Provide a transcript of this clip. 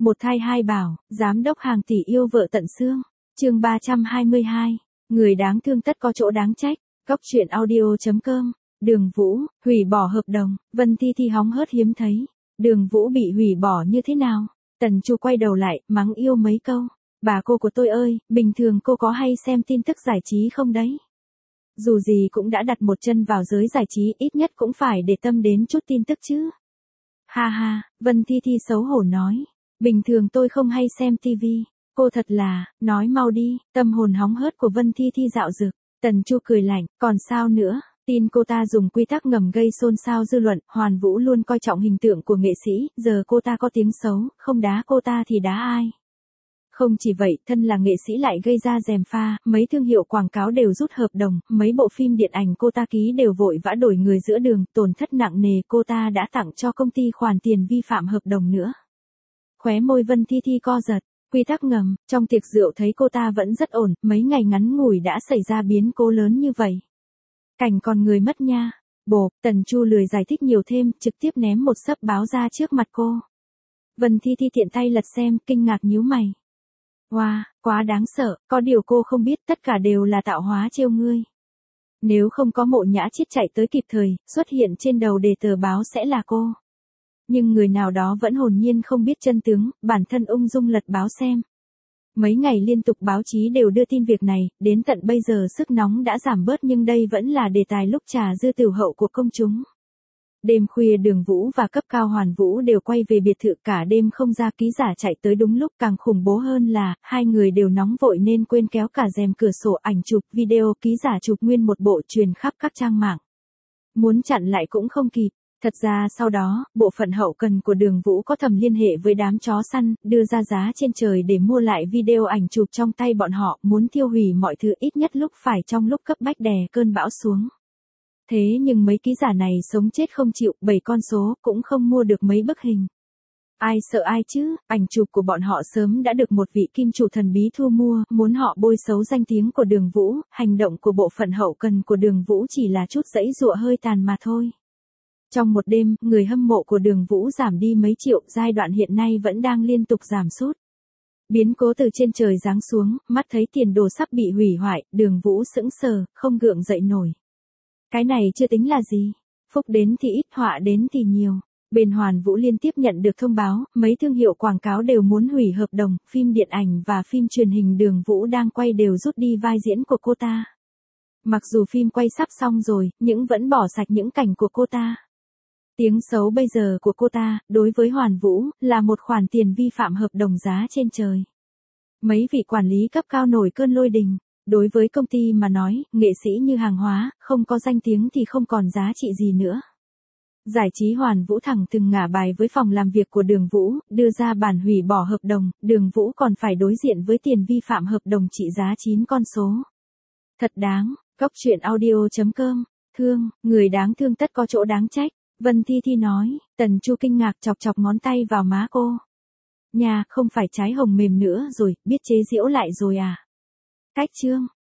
Một thai hai bảo, giám đốc hàng tỷ yêu vợ tận xương. Chương 322. Người đáng thương tất có chỗ đáng trách. Cóc truyện audio.com. Đường Vũ, hủy bỏ hợp đồng, Vân Thi Thi hóng hớt hiếm thấy. Đường Vũ bị hủy bỏ như thế nào? Tần Chu quay đầu lại, mắng yêu mấy câu. Bà cô của tôi ơi, bình thường cô có hay xem tin tức giải trí không đấy? Dù gì cũng đã đặt một chân vào giới giải trí, ít nhất cũng phải để tâm đến chút tin tức chứ. Ha ha, Vân Thi Thi xấu hổ nói. Bình thường tôi không hay xem tivi. Cô thật là, nói mau đi, tâm hồn hóng hớt của Vân Thi Thi dạo dực. Tần Chu cười lạnh, còn sao nữa, tin cô ta dùng quy tắc ngầm gây xôn xao dư luận, Hoàn Vũ luôn coi trọng hình tượng của nghệ sĩ, giờ cô ta có tiếng xấu, không đá cô ta thì đá ai. Không chỉ vậy, thân là nghệ sĩ lại gây ra gièm pha, mấy thương hiệu quảng cáo đều rút hợp đồng, mấy bộ phim điện ảnh cô ta ký đều vội vã đổi người giữa đường, tổn thất nặng nề, cô ta đã tặng cho công ty khoản tiền vi phạm hợp đồng nữa. Khóe môi Vân Thi Thi co giật, quy tắc ngầm, trong tiệc rượu thấy cô ta vẫn rất ổn, mấy ngày ngắn ngủi đã xảy ra biến cố lớn như vậy. Cảnh còn người mất nha. Bộp, Tần Chu lười giải thích nhiều thêm, trực tiếp ném một xấp báo ra trước mặt cô. Vân Thi Thi tiện tay lật xem, kinh ngạc nhíu mày. Wow, quá đáng sợ, có điều cô không biết tất cả đều là tạo hóa trêu ngươi. Nếu không có Mộ Nhã Chiết chạy tới kịp thời, xuất hiện trên đầu đề tờ báo sẽ là cô. Nhưng người nào đó vẫn hồn nhiên không biết chân tướng, bản thân ung dung lật báo xem. Mấy ngày liên tục báo chí đều đưa tin việc này, đến tận bây giờ sức nóng đã giảm bớt nhưng đây vẫn là đề tài lúc trà dư tiểu hậu của công chúng. Đêm khuya Đường Vũ và cấp cao Hoàn Vũ đều quay về biệt thự, cả đêm không ra, ký giả chạy tới đúng lúc, càng khủng bố hơn là, hai người đều nóng vội nên quên kéo cả rèm cửa sổ, ảnh chụp, video, ký giả chụp nguyên một bộ truyền khắp các trang mạng. Muốn chặn lại cũng không kịp. Thật ra sau đó, bộ phận hậu cần của Đường Vũ có thầm liên hệ với đám chó săn, đưa ra giá trên trời để mua lại video ảnh chụp trong tay bọn họ, muốn tiêu hủy mọi thứ ít nhất lúc phải trong lúc cấp bách đè cơn bão xuống. Thế nhưng mấy ký giả này sống chết không chịu, 7 con số, cũng không mua được mấy bức hình. Ai sợ ai chứ, ảnh chụp của bọn họ sớm đã được một vị kim chủ thần bí thu mua, muốn họ bôi xấu danh tiếng của Đường Vũ, hành động của bộ phận hậu cần của Đường Vũ chỉ là chút giãy giụa hơi tàn mà thôi. Trong một đêm, người hâm mộ của Đường Vũ giảm đi mấy triệu, giai đoạn hiện nay vẫn đang liên tục giảm sút. Biến cố từ trên trời giáng xuống, mắt thấy tiền đồ sắp bị hủy hoại, Đường Vũ sững sờ, không gượng dậy nổi. Cái này chưa tính là gì. Phúc đến thì ít, họa đến thì nhiều. Bên Hoàn Vũ liên tiếp nhận được thông báo, mấy thương hiệu quảng cáo đều muốn hủy hợp đồng, phim điện ảnh và phim truyền hình Đường Vũ đang quay đều rút đi vai diễn của cô ta. Mặc dù phim quay sắp xong rồi, nhưng vẫn bỏ sạch những cảnh của cô ta. Tiếng xấu bây giờ của cô ta, đối với Hoàn Vũ, là một khoản tiền vi phạm hợp đồng giá trên trời. Mấy vị quản lý cấp cao nổi cơn lôi đình. Đối với công ty mà nói, nghệ sĩ như hàng hóa, không có danh tiếng thì không còn giá trị gì nữa. Giải trí Hoàn Vũ thẳng thừng ngả bài với phòng làm việc của Đường Vũ, đưa ra bản hủy bỏ hợp đồng, Đường Vũ còn phải đối diện với tiền vi phạm hợp đồng trị giá 9 con số. Thật đáng, cóc truyện audio.com, thương, người đáng thương tất có chỗ đáng trách, Vân Thi Thi nói, Tần Chu kinh ngạc chọc chọc ngón tay vào má cô. Nhà, không phải trái hồng mềm nữa rồi, biết chế giễu lại rồi à? Cách chương.